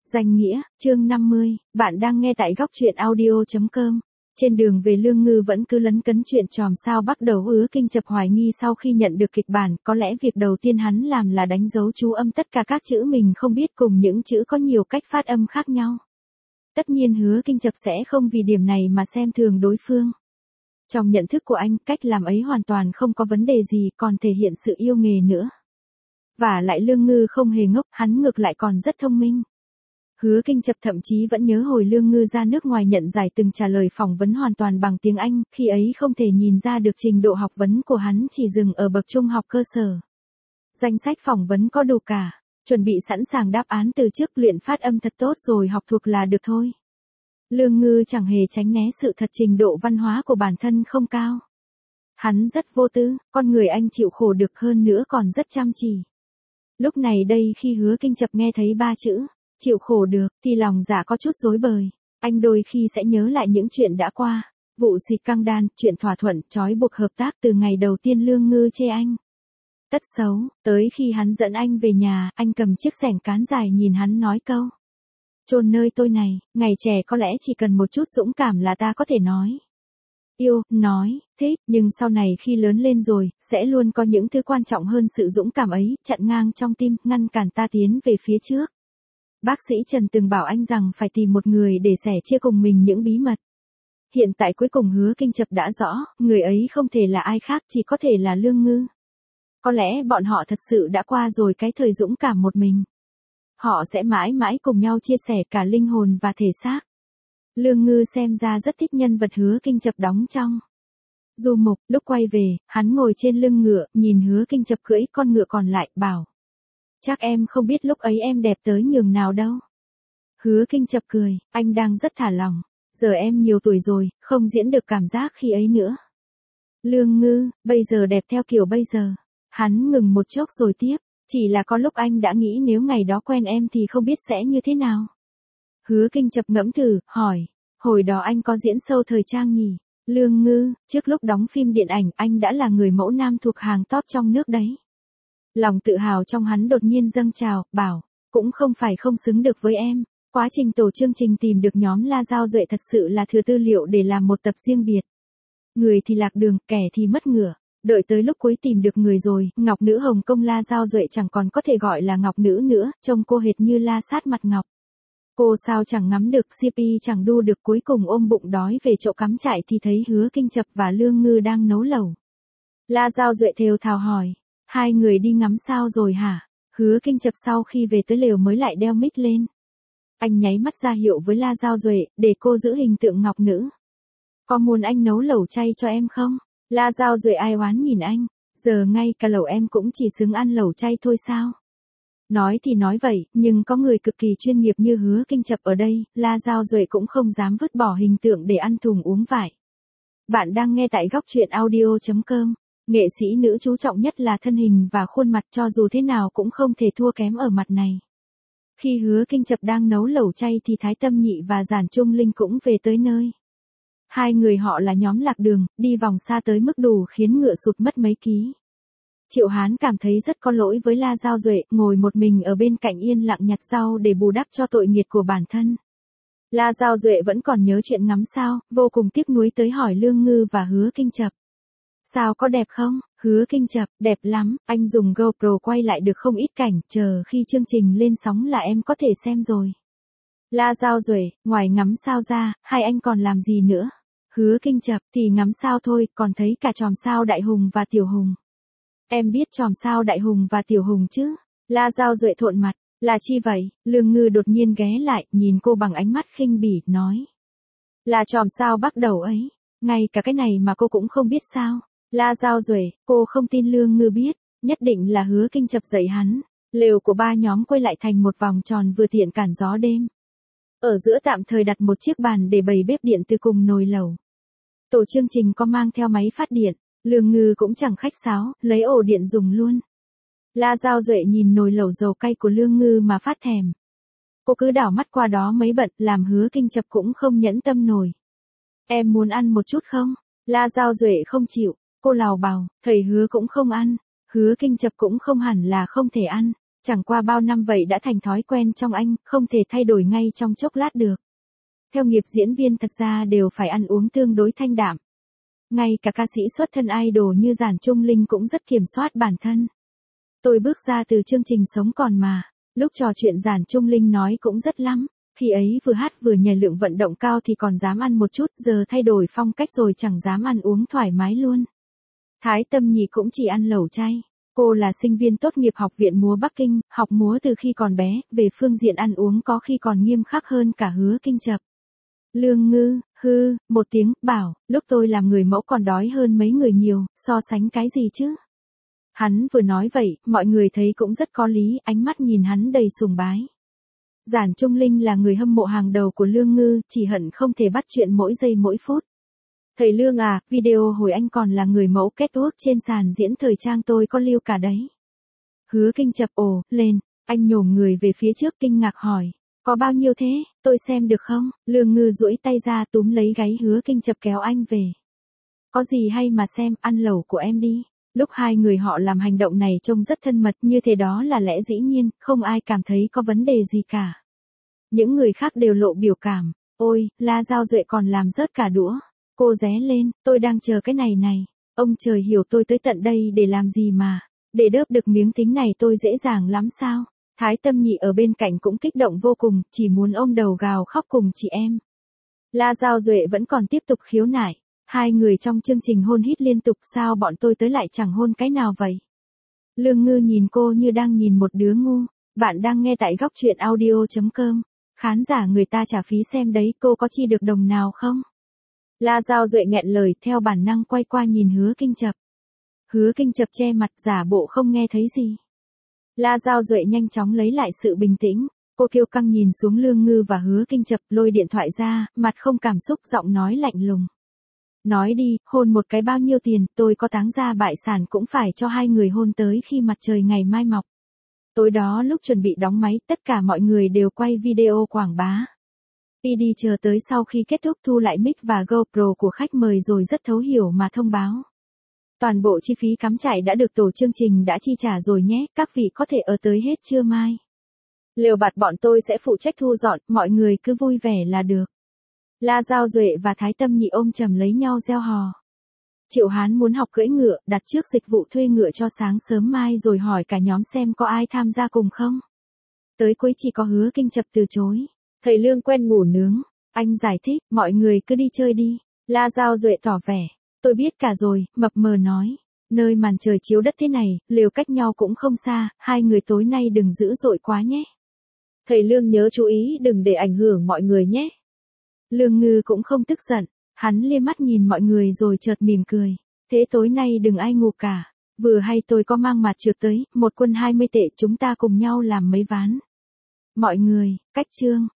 Danh nghĩa, chương 50, bạn đang nghe tại góc truyện audio.com. Trên đường về Lương Ngư vẫn cứ lấn cấn chuyện chòm sao bắt đầu Hứa Kinh Chập hoài nghi sau khi nhận được kịch bản, có lẽ việc đầu tiên hắn làm là đánh dấu chú âm tất cả các chữ mình không biết cùng những chữ có nhiều cách phát âm khác nhau. Tất nhiên Hứa Kinh Chập sẽ không vì điểm này mà xem thường đối phương. Trong nhận thức của anh, cách làm ấy hoàn toàn không có vấn đề gì, còn thể hiện sự yêu nghề nữa. Và lại Lương Ngư không hề ngốc, hắn ngược lại còn rất thông minh. Hứa Kinh Chập thậm chí vẫn nhớ hồi Lương Ngư ra nước ngoài nhận giải từng trả lời phỏng vấn hoàn toàn bằng tiếng Anh, khi ấy không thể nhìn ra được trình độ học vấn của hắn chỉ dừng ở bậc trung học cơ sở. Danh sách phỏng vấn có đủ cả, chuẩn bị sẵn sàng đáp án từ trước, luyện phát âm thật tốt rồi học thuộc là được thôi. Lương Ngư chẳng hề tránh né sự thật trình độ văn hóa của bản thân không cao. Hắn rất vô tư, con người anh chịu khổ được hơn nữa còn rất chăm chỉ. Lúc này đây khi Hứa Kinh Chập nghe thấy ba chữ chịu khổ được, thì lòng dạ có chút rối bời. Anh đôi khi sẽ nhớ lại những chuyện đã qua. Vụ xịt căng đan, chuyện thỏa thuận, trói buộc hợp tác từ ngày đầu tiên Lương Ngư chê anh. Tất xấu, tới khi hắn dẫn anh về nhà, anh cầm chiếc xẻng cán dài nhìn hắn nói câu. Chôn nơi tôi này, ngày trẻ có lẽ chỉ cần một chút dũng cảm là ta có thể nói. Yêu, nói, thích, nhưng sau này khi lớn lên rồi, sẽ luôn có những thứ quan trọng hơn sự dũng cảm ấy, chặn ngang trong tim, ngăn cản ta tiến về phía trước. Bác sĩ Trần từng bảo anh rằng phải tìm một người để sẻ chia cùng mình những bí mật. Hiện tại cuối cùng Hứa Kinh Chập đã rõ, người ấy không thể là ai khác, chỉ có thể là Lương Ngư. Có lẽ bọn họ thật sự đã qua rồi cái thời dũng cảm một mình. Họ sẽ mãi mãi cùng nhau chia sẻ cả linh hồn và thể xác. Lương Ngư xem ra rất thích nhân vật Hứa Kinh Chập đóng trong Du Mục. Lúc quay về, hắn ngồi trên lưng ngựa, nhìn Hứa Kinh Chập cưỡi con ngựa còn lại, bảo. Chắc em không biết lúc ấy em đẹp tới nhường nào đâu. Hứa Kinh Chập cười, anh đang rất thả lỏng. Giờ em nhiều tuổi rồi, không diễn được cảm giác khi ấy nữa. Lương Ngư, bây giờ đẹp theo kiểu bây giờ. Hắn ngừng một chốc rồi tiếp. Chỉ là có lúc anh đã nghĩ nếu ngày đó quen em thì không biết sẽ như thế nào. Hứa Kinh Chập ngẫm thử, hỏi. Hồi đó anh có diễn sâu thời trang nhỉ? Lương Ngư, trước lúc đóng phim điện ảnh anh đã là người mẫu nam thuộc hàng top trong nước đấy. Lòng tự hào trong hắn đột nhiên dâng trào, bảo, cũng không phải không xứng được với em. Quá trình tổ chương trình tìm được nhóm La Giao Duệ thật sự là thừa tư liệu để làm một tập riêng biệt. Người thì lạc đường, kẻ thì mất ngửa. Đợi tới lúc cuối tìm được người rồi, ngọc nữ Hồng Kông La Giao Duệ chẳng còn có thể gọi là ngọc nữ nữa, trông cô hệt như la sát mặt ngọc. Cô sao chẳng ngắm được, CP chẳng đu được, cuối cùng ôm bụng đói về chỗ cắm trại thì thấy Hứa Kinh Chập và Lương Ngư đang nấu lẩu. La Giao Duệ thều thào hỏi. Hai người đi ngắm sao rồi hả? Hứa Kinh Chập sau khi về tới lều mới lại đeo mic lên. Anh nháy mắt ra hiệu với La Giao Duệ, để cô giữ hình tượng ngọc nữ. Có muốn anh nấu lẩu chay cho em không? La Giao Duệ ai oán nhìn anh. Giờ ngay cả lẩu em cũng chỉ xứng ăn lẩu chay thôi sao? Nói thì nói vậy, nhưng có người cực kỳ chuyên nghiệp như Hứa Kinh Chập ở đây, La Giao Duệ cũng không dám vứt bỏ hình tượng để ăn thùng uống vải. Bạn đang nghe tại góc truyện audio.com. Nghệ sĩ nữ chú trọng nhất là thân hình và khuôn mặt, cho dù thế nào cũng không thể thua kém ở mặt này. Khi Hứa Kinh Chập đang nấu lẩu chay thì Thái Tâm Nhị và Giản Trung Linh cũng về tới nơi. Hai người họ là nhóm lạc đường, đi vòng xa tới mức đủ khiến ngựa sụt mất mấy ký. Triệu Hán cảm thấy rất có lỗi với La Giao Duệ, ngồi một mình ở bên cạnh yên lặng nhặt rau để bù đắp cho tội nghiệt của bản thân. La Giao Duệ vẫn còn nhớ chuyện ngắm sao, vô cùng tiếc nuối tới hỏi Lương Ngư và Hứa Kinh Chập. Sao có đẹp không? Hứa Kinh Chập, đẹp lắm, anh dùng GoPro quay lại được không ít cảnh, chờ khi chương trình lên sóng là em có thể xem rồi. La Giao Duệ, ngoài ngắm sao ra, hai anh còn làm gì nữa? Hứa Kinh Chập, thì ngắm sao thôi, còn thấy cả chòm sao Đại Hùng và Tiểu Hùng. Em biết chòm sao Đại Hùng và Tiểu Hùng chứ? La Giao Duệ thộn mặt, là chi vậy? Lương Ngư đột nhiên ghé lại, nhìn cô bằng ánh mắt khinh bỉ, nói. Là chòm sao Bắc Đầu ấy, ngay cả cái này mà cô cũng không biết sao? La Giao Duệ, cô không tin Lương Ngư biết, nhất định là Hứa Kinh Chập dạy hắn. Lều của ba nhóm quay lại thành một vòng tròn vừa tiện cản gió đêm. Ở giữa tạm thời đặt một chiếc bàn để bày bếp điện từ cùng nồi lẩu. Tổ chương trình có mang theo máy phát điện, Lương Ngư cũng chẳng khách sáo, lấy ổ điện dùng luôn. La Giao Duệ nhìn nồi lẩu dầu cay của Lương Ngư mà phát thèm. Cô cứ đảo mắt qua đó mấy bận, làm Hứa Kinh Chập cũng không nhẫn tâm nổi. Em muốn ăn một chút không? La Giao Duệ không chịu, cô lào bào, thầy Hứa cũng không ăn. Hứa Kinh Chập cũng không hẳn là không thể ăn, Chẳng qua bao năm vậy đã thành thói quen trong anh, không thể thay đổi ngay trong chốc lát được. Theo nghiệp diễn viên thật ra đều phải ăn uống tương đối thanh đạm. Ngay cả ca sĩ xuất thân idol như Giản Trung Linh cũng rất kiểm soát bản thân. Tôi bước ra từ chương trình Sống Còn Mà, lúc trò chuyện Giản Trung Linh nói cũng rất lắm, khi ấy vừa hát vừa nhảy lượng vận động cao thì còn dám ăn một chút, giờ thay đổi phong cách rồi chẳng dám ăn uống thoải mái luôn. Thái Tâm Nhị cũng chỉ ăn lẩu chay. Cô là sinh viên tốt nghiệp Học viện múa Bắc Kinh, học múa từ khi còn bé, về phương diện ăn uống có khi còn nghiêm khắc hơn cả Hứa Kinh Chập. Lương Ngư, một tiếng, bảo, lúc tôi làm người mẫu còn đói hơn mấy người nhiều, so sánh cái gì chứ? Hắn vừa nói vậy, mọi người thấy cũng rất có lý, ánh mắt nhìn hắn đầy sùng bái. Giản Trung Linh là người hâm mộ hàng đầu của Lương Ngư, chỉ hận không thể bắt chuyện mỗi giây mỗi phút. Thầy Lương à, video hồi anh còn là người mẫu catwalk trên sàn diễn thời trang tôi có lưu cả đấy. Hứa Kinh Chập ồ, lên, anh nhổm người về phía trước kinh ngạc hỏi, có bao nhiêu thế, tôi xem được không? Lương Ngư duỗi tay ra túm lấy gáy Hứa Kinh Chập kéo anh về. Có gì hay mà xem, ăn lẩu của em đi. Lúc hai người họ làm hành động này trông rất thân mật, như thế đó là lẽ dĩ nhiên, không ai cảm thấy có vấn đề gì cả. Những người khác đều lộ biểu cảm, ôi, La Giao Duệ còn làm rớt cả đũa. Cô ré lên, tôi đang chờ cái này này. Ông trời hiểu tôi tới tận đây để làm gì mà. Để đớp được miếng thính này tôi dễ dàng lắm sao. Thái Tâm Nhị ở bên cạnh cũng kích động vô cùng, chỉ muốn ôm đầu gào khóc cùng chị em. La Giao Duệ vẫn còn tiếp tục khiếu nại. Hai người trong chương trình hôn hít liên tục, sao bọn tôi tới lại chẳng hôn cái nào vậy? Lương Ngư nhìn cô như đang nhìn một đứa ngu. Bạn đang nghe tại góc truyện audio.com. Khán giả người ta trả phí xem đấy, cô có chi được đồng nào không? La Giao Duệ nghẹn lời, theo bản năng quay qua nhìn Hứa Kinh Chập. Hứa Kinh Chập che mặt giả bộ không nghe thấy gì. La Giao Duệ nhanh chóng lấy lại sự bình tĩnh, cô kiêu căng nhìn xuống Lương Ngư và Hứa Kinh Chập, lôi điện thoại ra, mặt không cảm xúc, giọng nói lạnh lùng. Nói đi, hôn một cái bao nhiêu tiền, tôi có táng gia bại sản cũng phải cho hai người hôn tới khi mặt trời ngày mai mọc. Tối đó lúc chuẩn bị đóng máy, tất cả mọi người đều quay video quảng bá. PD chờ tới sau khi kết thúc thu lại mic và GoPro của khách mời rồi rất thấu hiểu mà thông báo. Toàn bộ chi phí cắm trại đã được tổ chương trình đã chi trả rồi nhé, các vị có thể ở tới hết trưa mai. Lều bạt bọn tôi sẽ phụ trách thu dọn, mọi người cứ vui vẻ là được. La Giao Duệ và Thái Tâm Nhị ôm chầm lấy nhau reo hò. Triệu Hán muốn học cưỡi ngựa, đặt trước dịch vụ thuê ngựa cho sáng sớm mai rồi hỏi cả nhóm xem có ai tham gia cùng không. Tới cuối chỉ có Hứa Kinh Chập từ chối. Thầy Lương quen ngủ nướng, anh giải thích, mọi người cứ đi chơi đi. La Giao Duệ tỏ vẻ, tôi biết cả rồi, mập mờ nói. Nơi màn trời chiếu đất thế này, lều cách nhau cũng không xa, hai người tối nay đừng dữ dội quá nhé. Thầy Lương nhớ chú ý đừng để ảnh hưởng mọi người nhé. Lương Ngư cũng không tức giận, hắn liếc mắt nhìn mọi người rồi chợt mỉm cười. Thế tối nay đừng ai ngủ cả, vừa hay tôi có mang mặt trược tới, 1 quân 20 tệ chúng ta cùng nhau làm mấy ván. Mọi người, cách chương.